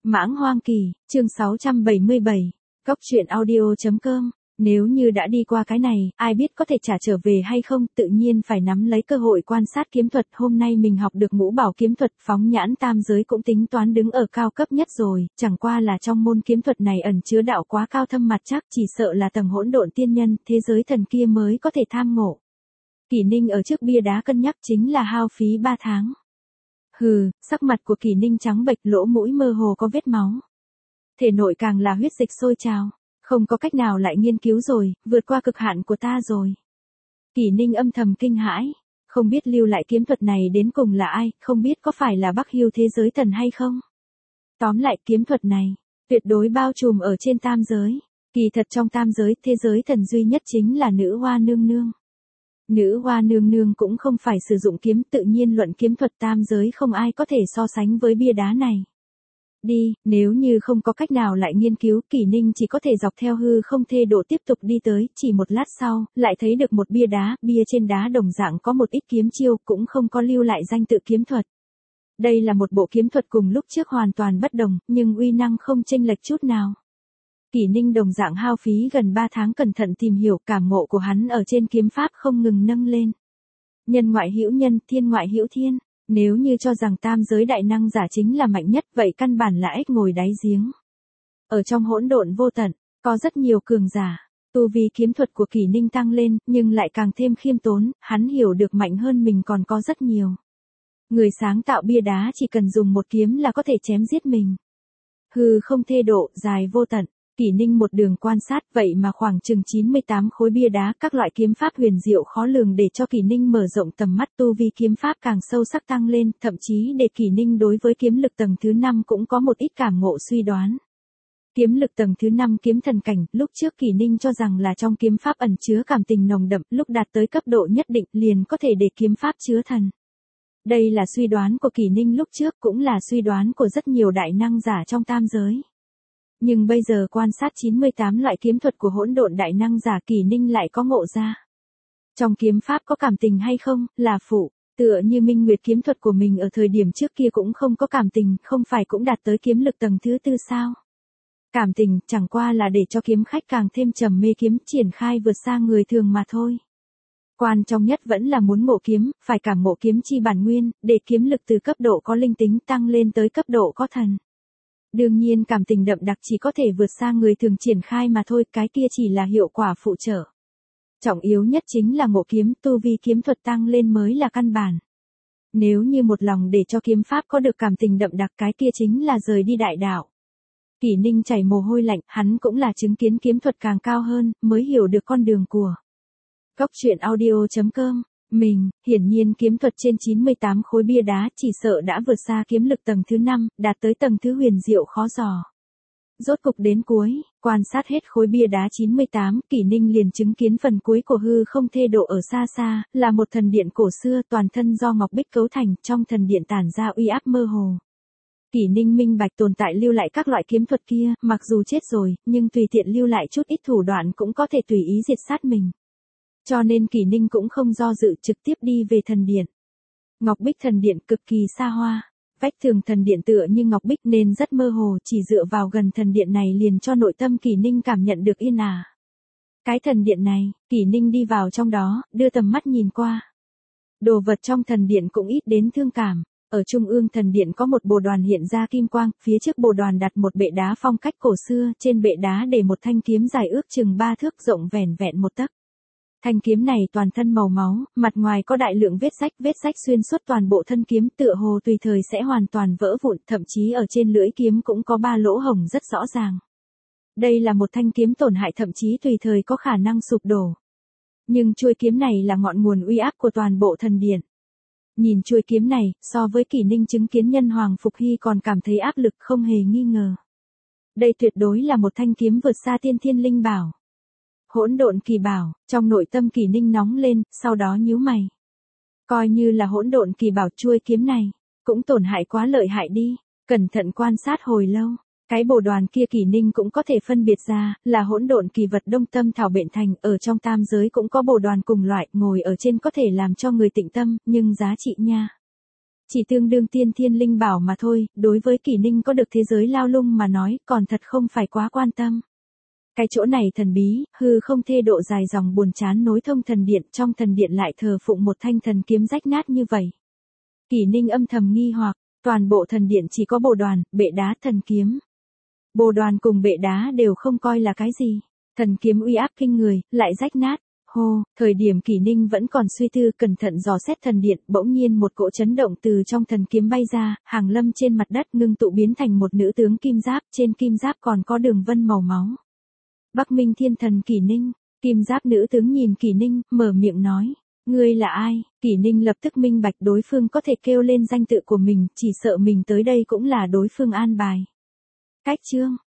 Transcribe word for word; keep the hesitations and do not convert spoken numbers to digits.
Mãng Hoang Kỳ, chương sáu trăm bảy mươi bảy, Cốc truyện audio chấm com. Nếu như đã đi qua cái này, ai biết có thể trả trở về hay không, tự nhiên phải nắm lấy cơ hội quan sát kiếm thuật. Hôm nay mình học được ngũ bảo kiếm thuật, phóng nhãn tam giới cũng tính toán đứng ở cao cấp nhất rồi, chẳng qua là trong môn kiếm thuật này ẩn chứa đạo quá cao thâm mặt chắc, chỉ sợ là tầng hỗn độn tiên nhân, thế giới thần kia mới có thể tham ngộ. Kỷ Ninh ở trước bia đá cân nhắc chính là hao phí ba tháng. Hừ, sắc mặt của Kỷ Ninh trắng bệch, lỗ mũi mơ hồ có vết máu. Thể nội càng là huyết dịch sôi trào, không có cách nào lại nghiên cứu rồi, vượt qua cực hạn của ta rồi. Kỷ Ninh âm thầm kinh hãi, không biết lưu lại kiếm thuật này đến cùng là ai, không biết có phải là Bắc Hưu thế giới thần hay không. Tóm lại kiếm thuật này, tuyệt đối bao trùm ở trên tam giới. Kỳ thật trong tam giới, thế giới thần duy nhất chính là nữ hoa nương nương. Nữ hoa nương nương cũng không phải sử dụng kiếm, tự nhiên luận kiếm thuật tam giới không ai có thể so sánh với bia đá này. Đi, nếu như không có cách nào lại nghiên cứu, Kỷ Ninh chỉ có thể dọc theo hư không thê độ tiếp tục đi tới, chỉ một lát sau, lại thấy được một bia đá, bia trên đá đồng dạng có một ít kiếm chiêu, cũng không có lưu lại danh tự kiếm thuật. Đây là một bộ kiếm thuật cùng lúc trước hoàn toàn bất đồng, nhưng uy năng không chênh lệch chút nào. Kỷ Ninh đồng dạng hao phí gần ba tháng cẩn thận tìm hiểu, cảm ngộ của hắn ở trên kiếm pháp không ngừng nâng lên. Nhân ngoại hữu nhân, thiên ngoại hữu thiên. Nếu như cho rằng tam giới đại năng giả chính là mạnh nhất, vậy căn bản là ếch ngồi đáy giếng. Ở trong hỗn độn vô tận, có rất nhiều cường giả. Tu vi kiếm thuật của Kỷ Ninh tăng lên, nhưng lại càng thêm khiêm tốn, hắn hiểu được mạnh hơn mình còn có rất nhiều. Người sáng tạo bia đá chỉ cần dùng một kiếm là có thể chém giết mình. Hư không thê độ, dài vô tận. Kỷ Ninh một đường quan sát, vậy mà khoảng chừng chín mươi tám khối bia đá, các loại kiếm pháp huyền diệu khó lường để cho Kỷ Ninh mở rộng tầm mắt, tu vi kiếm pháp càng sâu sắc tăng lên, thậm chí để Kỷ Ninh đối với kiếm lực tầng thứ năm cũng có một ít cảm ngộ suy đoán. Kiếm lực tầng thứ năm kiếm thần cảnh, lúc trước Kỷ Ninh cho rằng là trong kiếm pháp ẩn chứa cảm tình nồng đậm, lúc đạt tới cấp độ nhất định liền có thể để kiếm pháp chứa thần. Đây là suy đoán của Kỷ Ninh lúc trước, cũng là suy đoán của rất nhiều đại năng giả trong tam giới. Nhưng bây giờ quan sát chín mươi tám loại kiếm thuật của hỗn độn đại năng giả, Kỷ Ninh lại có ngộ ra. Trong kiếm pháp có cảm tình hay không, là phụ, tựa như Minh Nguyệt kiếm thuật của mình ở thời điểm trước kia cũng không có cảm tình, không phải cũng đạt tới kiếm lực tầng thứ tư sao. Cảm tình chẳng qua là để cho kiếm khách càng thêm trầm mê kiếm, triển khai vượt xa người thường mà thôi. Quan trọng nhất vẫn là muốn ngộ kiếm, phải cảm ngộ kiếm chi bản nguyên, để kiếm lực từ cấp độ có linh tính tăng lên tới cấp độ có thần. Đương nhiên cảm tình đậm đặc chỉ có thể vượt xa người thường triển khai mà thôi, cái kia chỉ là hiệu quả phụ trợ. Trọng yếu nhất chính là ngộ kiếm, tu vi kiếm thuật tăng lên mới là căn bản. Nếu như một lòng để cho kiếm pháp có được cảm tình đậm đặc, cái kia chính là rời đi đại đạo. Kỷ Ninh chảy mồ hôi lạnh, hắn cũng là chứng kiến kiếm thuật càng cao hơn, mới hiểu được con đường của Cốc truyện audio chấm com. Mình, hiển nhiên kiếm thuật trên chín mươi tám khối bia đá chỉ sợ đã vượt xa kiếm lực tầng thứ năm, đạt tới tầng thứ huyền diệu khó dò. Rốt cục đến cuối, quan sát hết khối bia đá chín mươi tám, Kỷ Ninh liền chứng kiến phần cuối của hư không thê độ ở xa xa, là một thần điện cổ xưa toàn thân do ngọc bích cấu thành, trong thần điện tản ra uy áp mơ hồ. Kỷ Ninh minh bạch tồn tại lưu lại các loại kiếm thuật kia, mặc dù chết rồi, nhưng tùy tiện lưu lại chút ít thủ đoạn cũng có thể tùy ý diệt sát mình. Cho nên Kỷ Ninh cũng không do dự, trực tiếp đi về thần điện. Ngọc Bích thần điện cực kỳ xa hoa, vách tường thần điện tựa như ngọc bích nên rất mơ hồ, chỉ dựa vào gần thần điện này liền cho nội tâm Kỷ Ninh cảm nhận được yên ả. Cái thần điện này, Kỷ Ninh đi vào trong đó, đưa tầm mắt nhìn qua. Đồ vật trong thần điện cũng ít đến thương cảm. Ở trung ương thần điện có một bồ đoàn hiện ra kim quang, phía trước bồ đoàn đặt một bệ đá phong cách cổ xưa, trên bệ đá để một thanh kiếm dài ước chừng ba thước, rộng vẻn vẹn một tấc. Thanh kiếm này toàn thân màu máu, mặt ngoài có đại lượng vết rách, vết rách xuyên suốt toàn bộ thân kiếm, tựa hồ tùy thời sẽ hoàn toàn vỡ vụn, thậm chí ở trên lưỡi kiếm cũng có ba lỗ hổng rất rõ ràng. Đây là một thanh kiếm tổn hại, thậm chí tùy thời có khả năng sụp đổ. Nhưng chuôi kiếm này là ngọn nguồn uy áp của toàn bộ thần điện. Nhìn chuôi kiếm này, so với Kỷ Ninh chứng kiến nhân hoàng Phục Hy còn cảm thấy áp lực không hề nghi ngờ. Đây tuyệt đối là một thanh kiếm vượt xa tiên thiên linh bảo. Hỗn độn kỳ bảo, trong nội tâm Kỷ Ninh nóng lên, sau đó nhíu mày. Coi như là hỗn độn kỳ bảo, chuôi kiếm này cũng tổn hại quá lợi hại đi. Cẩn thận quan sát hồi lâu, cái bồ đoàn kia Kỷ Ninh cũng có thể phân biệt ra, là hỗn độn kỳ vật Đông Tâm Thảo Bện thành, ở trong tam giới cũng có bồ đoàn cùng loại, ngồi ở trên có thể làm cho người tịnh tâm, nhưng giá trị nha. Chỉ tương đương tiên thiên linh bảo mà thôi, đối với Kỷ Ninh có được thế giới lao lung mà nói, còn thật không phải quá quan tâm. Cái chỗ này thần bí, hư không thê độ dài dòng buồn chán nối thông thần điện, trong thần điện lại thờ phụng một thanh thần kiếm rách nát như vậy. Kỷ Ninh âm thầm nghi hoặc, toàn bộ thần điện chỉ có bồ đoàn, bệ đá, thần kiếm. Bồ đoàn cùng bệ đá đều không coi là cái gì. Thần kiếm uy áp kinh người, lại rách nát. Hô, thời điểm Kỷ Ninh vẫn còn suy tư cẩn thận dò xét thần điện, bỗng nhiên một cỗ chấn động từ trong thần kiếm bay ra, hàng lâm trên mặt đất ngưng tụ biến thành một nữ tướng kim giáp, trên kim giáp còn có đường vân màu máu. Bắc Minh Thiên Thần Kỷ Ninh, kim giáp nữ tướng nhìn Kỷ Ninh, mở miệng nói, ngươi là ai? Kỷ Ninh lập tức minh bạch đối phương có thể kêu lên danh tự của mình, chỉ sợ mình tới đây cũng là đối phương an bài. Cách chương